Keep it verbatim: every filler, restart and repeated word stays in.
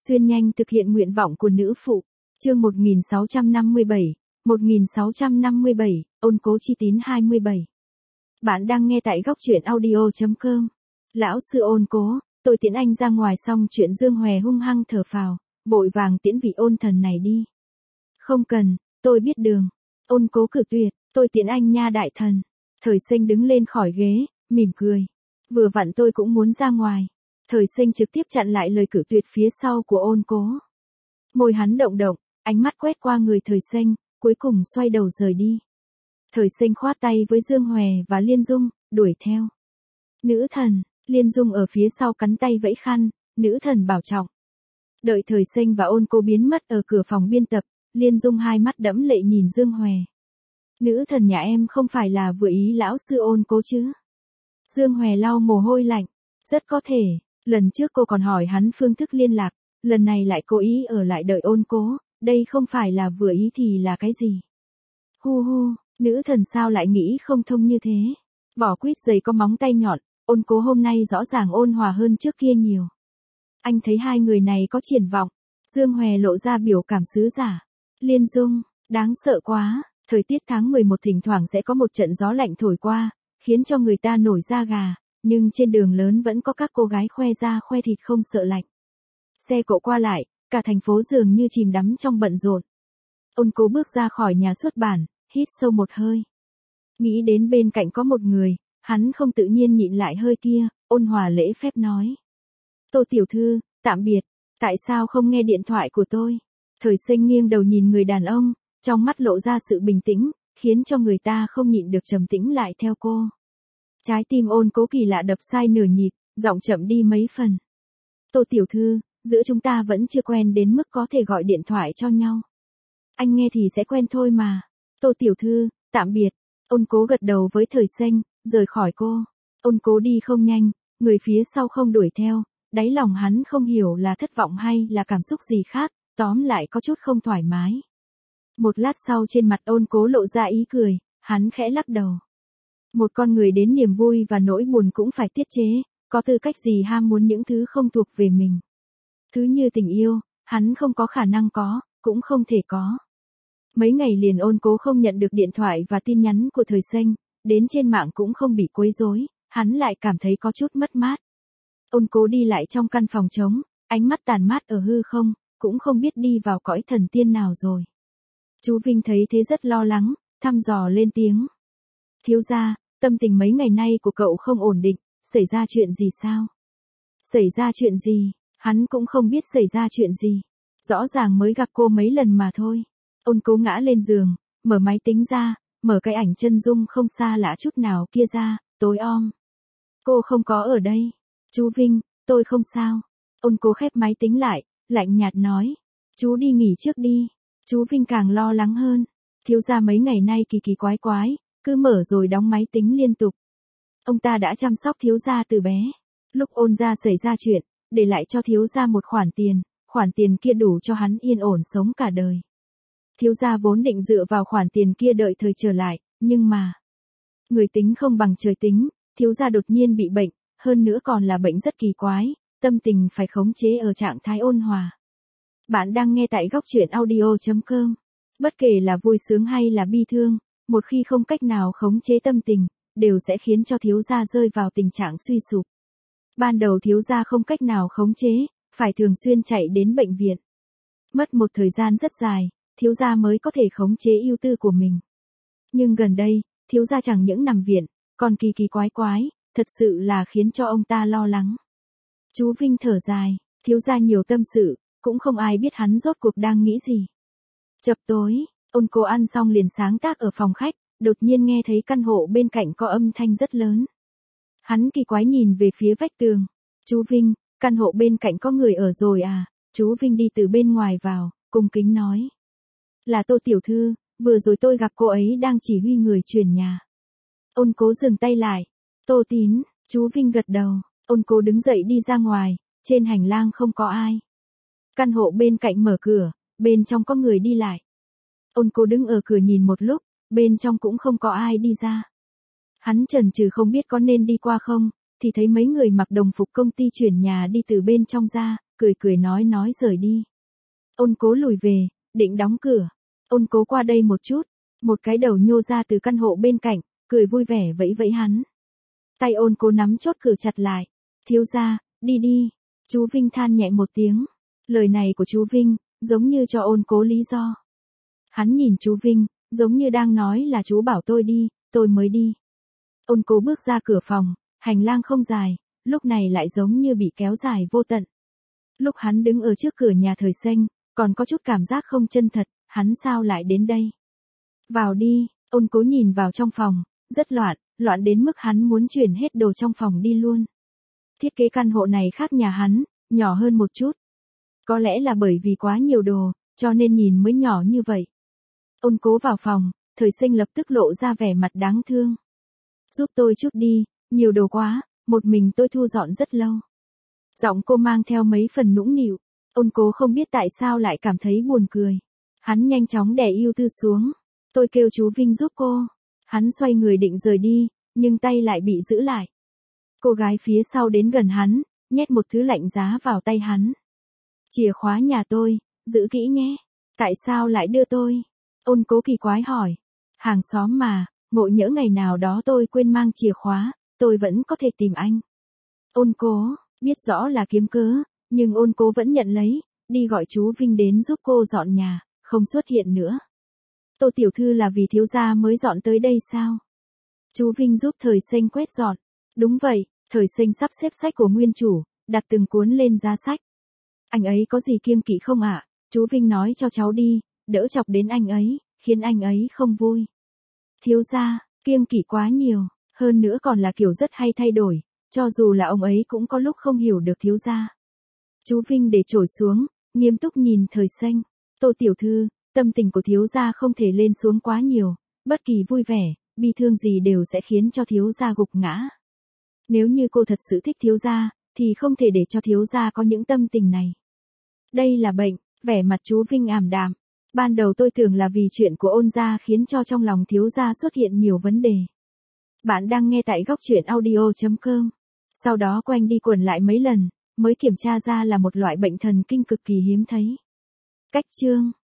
Xuyên nhanh thực hiện nguyện vọng của nữ phụ. Chương một nghìn sáu trăm năm mươi bảy, một nghìn sáu trăm năm mươi bảy, ôn cố chi tín hai mươi bảy. Bạn đang nghe tại góc truyện audio chấm com. Lão sư ôn cố, tôi tiễn anh ra ngoài xong chuyện Dương Hòe hung hăng thở phào, vội vàng tiễn vị ôn thần này đi. Không cần, tôi biết đường. Ôn cố cự tuyệt, tôi tiễn anh nha đại thần. Thời Sinh đứng lên khỏi ghế, mỉm cười. Vừa vặn tôi cũng muốn ra ngoài. Thời Sinh trực tiếp chặn lại lời cự tuyệt phía sau của ôn cố. Môi hắn động động, ánh mắt quét qua người Thời Sinh, cuối cùng xoay đầu rời đi. Thời Sinh khoát tay với Dương Hòe và Liên Dung, đuổi theo. Nữ thần, Liên Dung ở phía sau cắn tay vẫy khăn, nữ thần bảo trọng. Đợi Thời Sinh và ôn cố biến mất ở cửa phòng biên tập, Liên Dung hai mắt đẫm lệ nhìn Dương Hòe. Nữ thần nhà em không phải là vừa ý lão sư ôn cố chứ? Dương Hòe lau mồ hôi lạnh. Rất có thể, lần trước cô còn hỏi hắn phương thức liên lạc, lần này lại cố ý ở lại đợi ôn cố, đây không phải là vừa ý thì là cái gì? Hu hu, nữ thần sao lại nghĩ không thông như thế? Vỏ quýt dày có móng tay nhọn, ôn cố hôm nay rõ ràng ôn hòa hơn trước kia nhiều. Anh thấy hai người này có triển vọng. Dương Hòe lộ ra biểu cảm sứ giả. Liên Dung, đáng sợ quá, thời tiết tháng mười một thỉnh thoảng sẽ có một trận gió lạnh thổi qua, khiến cho người ta nổi da gà, nhưng trên đường lớn vẫn có các cô gái khoe da khoe thịt không sợ lạnh. Xe cộ qua lại, cả thành phố dường như chìm đắm trong bận rộn. Ôn cố bước ra khỏi nhà xuất bản, hít sâu một hơi. Nghĩ đến bên cạnh có một người, hắn không tự nhiên nhịn lại hơi kia, ôn hòa lễ phép nói. Tô tiểu thư, tạm biệt, tại sao không nghe điện thoại của tôi? Thời Sinh nghiêng đầu nhìn người đàn ông, trong mắt lộ ra sự bình tĩnh, khiến cho người ta không nhịn được trầm tĩnh lại theo cô. Trái tim ôn cố kỳ lạ đập sai nửa nhịp, giọng chậm đi mấy phần. Tô tiểu thư, giữa chúng ta vẫn chưa quen đến mức có thể gọi điện thoại cho nhau. Anh nghe thì sẽ quen thôi mà. Tô tiểu thư, tạm biệt. Ôn cố gật đầu với Thời Sinh, rời khỏi cô. Ôn cố đi không nhanh, người phía sau không đuổi theo, đáy lòng hắn không hiểu là thất vọng hay là cảm xúc gì khác, tóm lại có chút không thoải mái. Một lát sau trên mặt ôn cố lộ ra ý cười, hắn khẽ lắc đầu. Một con người đến niềm vui và nỗi buồn cũng phải tiết chế, có tư cách gì ham muốn những thứ không thuộc về mình. Thứ như tình yêu, hắn không có khả năng có, cũng không thể có. Mấy ngày liền ôn cố không nhận được điện thoại và tin nhắn của Thời Sinh, đến trên mạng cũng không bị quấy rối, hắn lại cảm thấy có chút mất mát. Ôn cố đi lại trong căn phòng trống, ánh mắt tàn mát ở hư không, cũng không biết đi vào cõi thần tiên nào rồi. Chú Vinh thấy thế rất lo lắng, thăm dò lên tiếng. Thiếu gia, tâm tình mấy ngày nay của cậu không ổn định, xảy ra chuyện gì sao? Xảy ra chuyện gì? Hắn cũng không biết xảy ra chuyện gì. Rõ ràng mới gặp cô mấy lần mà thôi. Ôn cố ngã lên giường, mở máy tính ra, mở cái ảnh chân dung không xa lạ chút nào kia ra, tối om. Cô không có ở đây. Chú Vinh, tôi không sao. Ôn cố khép máy tính lại, lạnh nhạt nói. Chú đi nghỉ trước đi. Chú Vinh càng lo lắng hơn. Thiếu gia mấy ngày nay kỳ kỳ quái quái, cứ mở rồi đóng máy tính liên tục. Ông ta đã chăm sóc thiếu gia từ bé. Lúc ôn gia xảy ra chuyện, để lại cho thiếu gia một khoản tiền, khoản tiền kia đủ cho hắn yên ổn sống cả đời. Thiếu gia vốn định dựa vào khoản tiền kia đợi thời trở lại, nhưng mà... Người tính không bằng trời tính, thiếu gia đột nhiên bị bệnh, hơn nữa còn là bệnh rất kỳ quái, tâm tình phải khống chế ở trạng thái ôn hòa. Bạn đang nghe tại góc truyện audio chấm com. Bất kể là vui sướng hay là bi thương, một khi không cách nào khống chế tâm tình, đều sẽ khiến cho thiếu gia rơi vào tình trạng suy sụp. Ban đầu thiếu gia không cách nào khống chế, phải thường xuyên chạy đến bệnh viện. Mất một thời gian rất dài, thiếu gia mới có thể khống chế ưu tư của mình. Nhưng gần đây, thiếu gia chẳng những nằm viện, còn kỳ kỳ quái quái, thật sự là khiến cho ông ta lo lắng. Chú Vinh thở dài, thiếu gia nhiều tâm sự, cũng không ai biết hắn rốt cuộc đang nghĩ gì. Chập tối, ôn cố ăn xong liền sáng tác ở phòng khách, đột nhiên nghe thấy căn hộ bên cạnh có âm thanh rất lớn. Hắn kỳ quái nhìn về phía vách tường. Chú Vinh, căn hộ bên cạnh có người ở rồi à? Chú Vinh đi từ bên ngoài vào, cung kính nói. Là Tô tiểu thư, vừa rồi tôi gặp cô ấy đang chỉ huy người chuyển nhà. Ôn cố dừng tay lại. Tô Tín, chú Vinh gật đầu, ôn cố đứng dậy đi ra ngoài, trên hành lang không có ai. Căn hộ bên cạnh mở cửa, bên trong có người đi lại. Ôn cố đứng ở cửa nhìn một lúc, bên trong cũng không có ai đi ra. Hắn chần chừ không biết có nên đi qua không, thì thấy mấy người mặc đồng phục công ty chuyển nhà đi từ bên trong ra, cười cười nói nói rời đi. Ôn Cố lùi về, định đóng cửa. Ôn Cố qua đây một chút, một cái đầu nhô ra từ căn hộ bên cạnh, cười vui vẻ vẫy vẫy hắn. Tay Ôn Cố nắm chốt cửa chặt lại. Thiếu gia, đi đi. Chú Vinh than nhẹ một tiếng. Lời này của chú Vinh, giống như cho Ôn Cố lý do. Hắn nhìn chú Vinh, giống như đang nói là chú bảo tôi đi, tôi mới đi. Ôn Cố bước ra cửa phòng, hành lang không dài, lúc này lại giống như bị kéo dài vô tận. Lúc hắn đứng ở trước cửa nhà Thời Xanh, còn có chút cảm giác không chân thật, hắn sao lại đến đây? Vào đi, Ôn Cố nhìn vào trong phòng, rất loạn, loạn đến mức hắn muốn chuyển hết đồ trong phòng đi luôn. Thiết kế căn hộ này khác nhà hắn, nhỏ hơn một chút. Có lẽ là bởi vì quá nhiều đồ, cho nên nhìn mới nhỏ như vậy. Ôn Cố vào phòng, Thời Xanh lập tức lộ ra vẻ mặt đáng thương. Giúp tôi chút đi, nhiều đồ quá, một mình tôi thu dọn rất lâu. Giọng cô mang theo mấy phần nũng nịu. Ôn Cố không biết tại sao lại cảm thấy buồn cười. Hắn nhanh chóng đè ưu tư xuống. Tôi kêu chú Vinh giúp cô. Hắn xoay người định rời đi, nhưng tay lại bị giữ lại. Cô gái phía sau đến gần hắn, nhét một thứ lạnh giá vào tay hắn. Chìa khóa nhà tôi, giữ kỹ nhé. Tại sao lại đưa tôi? Ôn Cố kỳ quái hỏi. Hàng xóm mà, ngộ nhỡ ngày nào đó tôi quên mang chìa khóa, tôi vẫn có thể tìm anh. Ôn Cố, biết rõ là kiếm cớ, nhưng Ôn Cố vẫn nhận lấy, đi gọi chú Vinh đến giúp cô dọn nhà, không xuất hiện nữa. Tô tiểu thư là vì thiếu gia mới dọn tới đây sao? Chú Vinh giúp Thời Xanh quét dọn. Đúng vậy, Thời Xanh sắp xếp sách của nguyên chủ, đặt từng cuốn lên giá sách. Anh ấy có gì kiêng kỵ không ạ? À? Chú Vinh nói cho cháu đi, đỡ chọc đến anh ấy, khiến anh ấy không vui. Thiếu gia, kiêng kỵ quá nhiều, hơn nữa còn là kiểu rất hay thay đổi, cho dù là ông ấy cũng có lúc không hiểu được thiếu gia. Chú Vinh để trổi xuống, nghiêm túc nhìn Thời Xanh. Tô tiểu thư, tâm tình của thiếu gia không thể lên xuống quá nhiều, bất kỳ vui vẻ, bi thương gì đều sẽ khiến cho thiếu gia gục ngã. Nếu như cô thật sự thích thiếu gia, thì không thể để cho thiếu gia có những tâm tình này. Đây là bệnh, vẻ mặt chú Vinh ảm đạm. Ban đầu tôi tưởng là vì chuyện của Ôn gia khiến cho trong lòng thiếu gia xuất hiện nhiều vấn đề. Bạn đang nghe tại góc truyện audio chấm com. Sau đó quanh đi quẩn lại mấy lần, mới kiểm tra ra là một loại bệnh thần kinh cực kỳ hiếm thấy. Cách chương